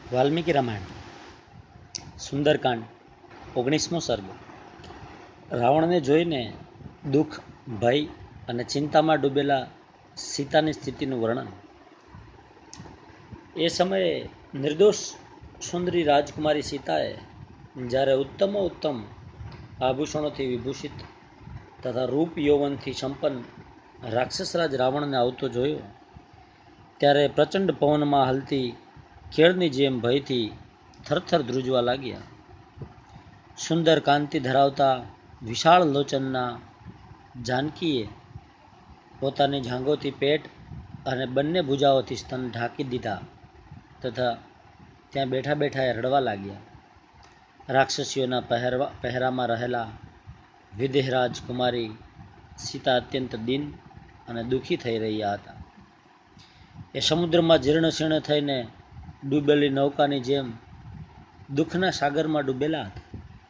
વાલ્મીકી રામાયણ સુંદરકાંડ 19મો સર્ગ. રાવણને જોઈને દુઃખ, ભય અને ચિંતામાં ડૂબેલા સીતાની સ્થિતિનું વર્ણન. એ સમયે નિર્દોષ સુંદરી રાજકુમારી સીતાએ જ્યારે ઉત્તમ આભૂષણોથી વિભૂષિત તથા રૂપ યૌવનથી સંપન્ન રાક્ષસરાજ રાવણને આવતો જોયો, ત્યારે પ્રચંડ પવનમાં હલતી કેળની જેમ ભયથી થરથર ધ્રુજવા લાગ્યા. સુંદર કાંતિ ધરાવતા વિશાળ લોચનના જાનકીએ પોતાની જાંઘોથી પેટ અને બંને ભુજાઓથી સ્તન ઢાંકી દીધા તથા ત્યાં બેઠા બેઠા એ રડવા લાગ્યા. રાક્ષસીઓના પહેરામાં રહેલા વિદેહરાજ કુમારી સીતા અત્યંત દીન અને દુઃખી થઈ રહ્યા હતા. એ સમુદ્રમાં જીર્ણ શીર્ણ થઈને ડૂબેલી નૌકાની જેમ દુઃખના સાગરમાં ડૂબેલા હતા.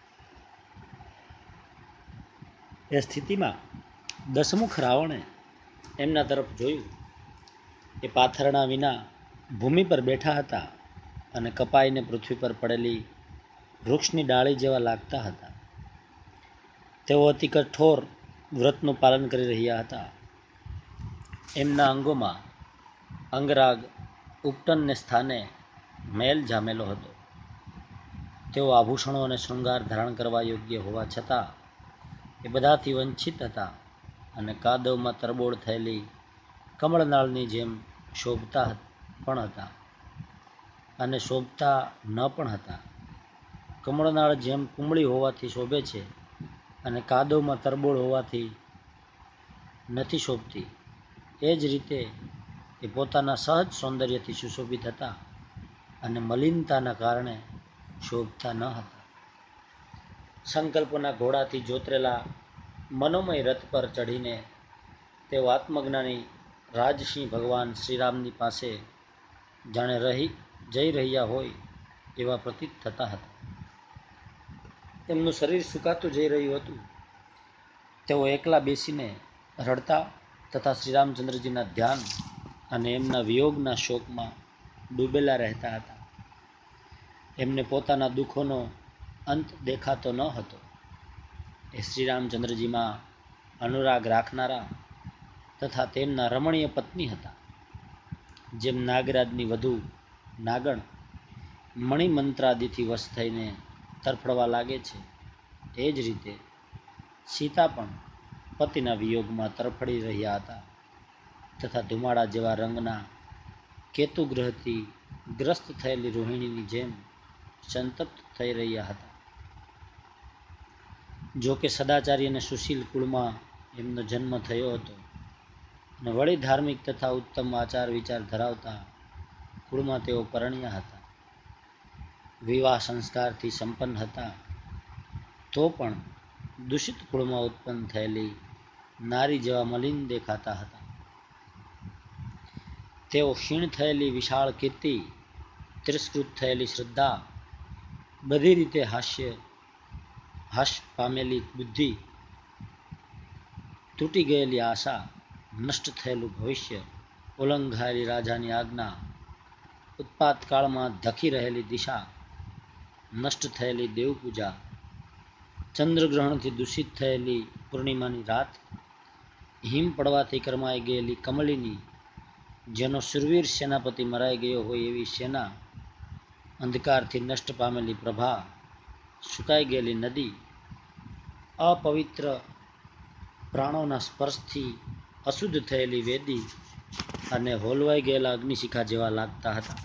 એ સ્થિતિમાં દશમુખ રાવણે એમના તરફ જોયું. એ પાથરણા વિના ભૂમિ પર બેઠા હતા અને કપાઈને પૃથ્વી પર પડેલી વૃક્ષની ડાળી જેવા લાગતા હતા. તેઓ અતિ કઠોર વ્રતનું પાલન કરી રહ્યા હતા. એમના અંગોમાં અંગરાગ ઉપટનને સ્થાને મેલ જામેલો હતો. તેઓ આભૂષણો અને શૃંગાર ધારણ કરવા યોગ્ય હોવા છતાં એ બધાથી વંચિત હતા અને કાદવમાં તરબોળ થયેલી કમળનાળની જેમ શોભતા પણ હતા અને શોભતા ન પણ હતા. કમળનાળ જેમ કુમળી હોવાથી શોભે છે અને કાદવમાં તરબોળ હોવાથી નથી શોભતી, એ જ રીતે એ પોતાના સહજ સૌંદર્યથી સુશોભિત હતા અને મલિનતાના કારણે શોભતા ન હતા. સંકલ્પના ઘોડાથી જોતરેલા મનોમય રથ પર ચઢીને તેઓ આત્મજ્ઞાની રાજસિંહ ભગવાન શ્રીરામની પાસે જાણે જઈ રહ્યા હોય એવા પ્રતીત થતા હતા. એમનું શરીર સુકાતું જઈ રહ્યું હતું. તેઓ એકલા બેસીને રડતા તથા શ્રીરામચંદ્રજીના ધ્યાન અને એમના વિયોગના શોકમાં ડૂબેલા રહેતા હતા. એમને પોતાના દુઃખોનો અંત દેખાતો ન હતો. એ શ્રીરામચંદ્રજીમાં અનુરાગ રાખનારા તથા તેમના રમણીય પત્ની હતા. જેમ નાગરાજની વધુ નાગણ મણિમંત્રાદિથી વશ થઈને તરફડવા લાગે છે, એ જ રીતે સીતા પણ પતિના વિયોગમાં તરફડી રહ્યા હતા તથા ધુમાડા જેવા રંગના કેતુગ્રહથી ગ્રસ્ત થયેલી રોહિણીની જેમ સંતપ્ત થઈ રહ્યા હતા. જો કે સદાચારી અને સુશીલ કુળમાં એમનો જન્મ થયો હતો અને વળી ધાર્મિક તથા ઉત્તમ આચાર વિચાર ધરાવતા કુળમાં તેઓ પરણ્યા હતા. વિવાહ સંસ્કારથી સંપન્ન હતા, તો પણ દૂષિત કુળમાં ઉત્પન્ન થયેલી નારી જેવા મલિન દેખાતા હતા. તેઓ ક્ષીણ થયેલી વિશાળ કીર્તિ, તિરસ્કૃત થયેલી શ્રદ્ધા, બધી રીતે હાશ પામેલી બુદ્ધિ, તૂટી ગયેલી આશા, નષ્ટ થયેલું ભવિષ્ય, ઉલ્લંઘાયેલી રાજાની આજ્ઞા, ઉત્પાત કાળમાં ધકી રહેલી દિશા, નષ્ટ થયેલી દેવપૂજા, ચંદ્રગ્રહણથી દૂષિત થયેલી પૂર્ણિમાની રાત, હિમ પડવાથી કરમાઈ ગયેલી કમલિની, જેનો શુરવીર સેનાપતિ મરાઈ ગયો હોય એવી સેના, અંધકારથી નષ્ટ પામેલી પ્રભા, સુકાઈ ગયેલી નદી, અપવિત્ર પ્રાણોના સ્પર્શથી અશુદ્ધ થયેલી વેદી અને હોલવાઈ ગયેલા અગ્નિશિખા જેવા લાગતા હતા.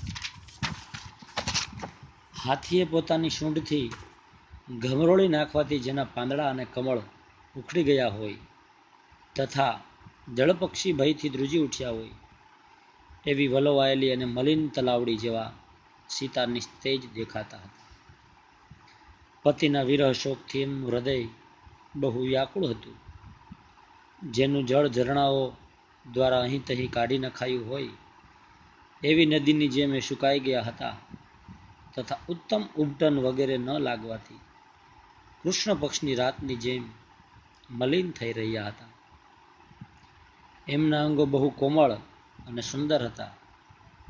હાથીએ પોતાની સૂંઢથી ઘમરોળી નાખવાથી જેના પાંદડા અને કમળ ઉખડી ગયા હોય તથા જળપક્ષી ભયથી ધ્રુજી ઉઠ્યા હોય એવી વલોવાયેલી અને મલિન તલાવડી જેવા સીતા નિસ્તેજ દેખાતા હતા. પતિના વિરહ શોકથી એમનું હૃદય બહુ વ્યાકુળ હતું. જેનું જળ ઝરણાઓ દ્વારા અહીં તહીં કાઢી નખાયું હોય એવી નદીની જેમ એ સુકાઈ ગયા હતા તથા ઉત્તમ ઉપટન વગેરે ન લાગવાથી કૃષ્ણ પક્ષની રાતની જેમ મલિન થઈ રહ્યા હતા. એમના અંગો બહુ કોમળ અને સુંદર હતા.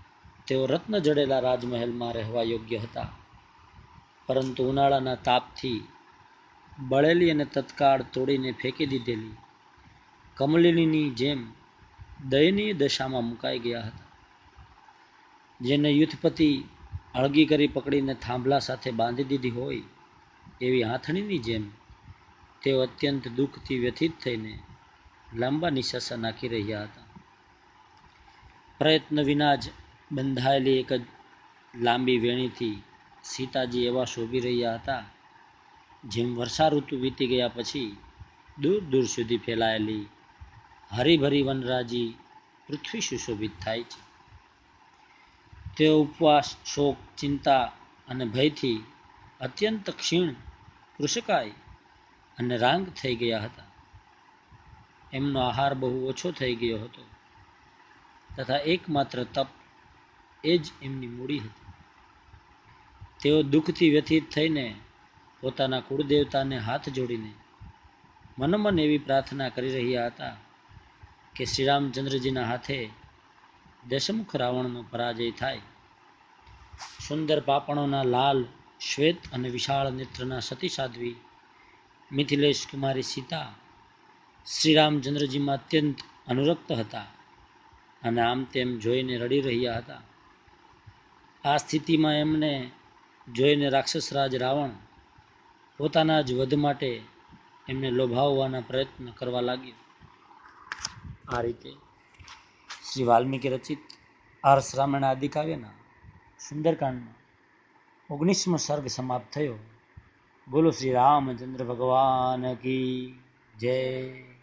તેઓ રત્ન જડેલા રાજમહેલમાં રહેવા યોગ્ય હતા, પરંતુ ઉનાળાના તાપથી બળેલી અને તત્કાળ તોડીને ફેંકી દીધેલી કમલિનીની જેમ દયનીય દશામાં મુકાઈ ગયા હતા. જેને યુથપતિ અળગી કરી પકડીને થાંભલા સાથે બાંધી દીધી હોય એવી આંથણીની જેમ તેઓ અત્યંત દુઃખથી વ્યથિત થઈને લાંબા નિશ્વાસા નાખી રહ્યા હતા. પ્રયત્ન વિના જ બંધાયેલી એક જ લાંબી વેણીથી સીતાજી એવા શોભી રહ્યા હતા જેમ વર્ષા ઋતુ વીતી ગયા પછી દૂર દૂર સુધી ફેલાયેલી હરીભરી વનરાજી પૃથ્વી સુશોભિત થાય છે. તેઓ ઉપવાસ, શોક, ચિંતા અને ભયથી અત્યંત ક્ષીણ, કૃશકાય અને રાંગ થઈ ગયા હતા. એમનો આહાર બહુ ઓછો થઈ ગયો હતો તથા એકમાત્ર તપ એ જ એમની મૂડી હતી. તેઓ દુઃખથી વ્યથિત થઈને પોતાના કુળદેવતાને હાથ જોડીને મનોમન એવી પ્રાર્થના કરી રહ્યા હતા કે શ્રી રામચંદ્રજીના હાથે દશમુખ રાવણનો પરાજય થાય. સુંદર પાપણોના લાલ, શ્વેત અને વિશાળ નેત્રના સતી સાધ્વી મિથિલેશ કુમારી સીતા શ્રી રામચંદ્રજીમાં અત્યંત અનુરક્ત હતા અને આમ તેમ જોઈને રડી રહ્યા હતા. આ સ્થિતિમાં એમને જોઈને રાક્ષસરાજ રાવણ પોતાના જ વધ માટે એમને લોભાવવાના પ્રયત્ન કરવા લાગ્યો. આ રીતે શ્રી વાલ્મીકી રચિત આર્ષ રામાયણ આદિકાવ્યના સુંદરકાંડનો 19મો સર્ગ સમાપ્ત થયો. બોલો શ્રી રામચંદ્ર ભગવાન કી જય.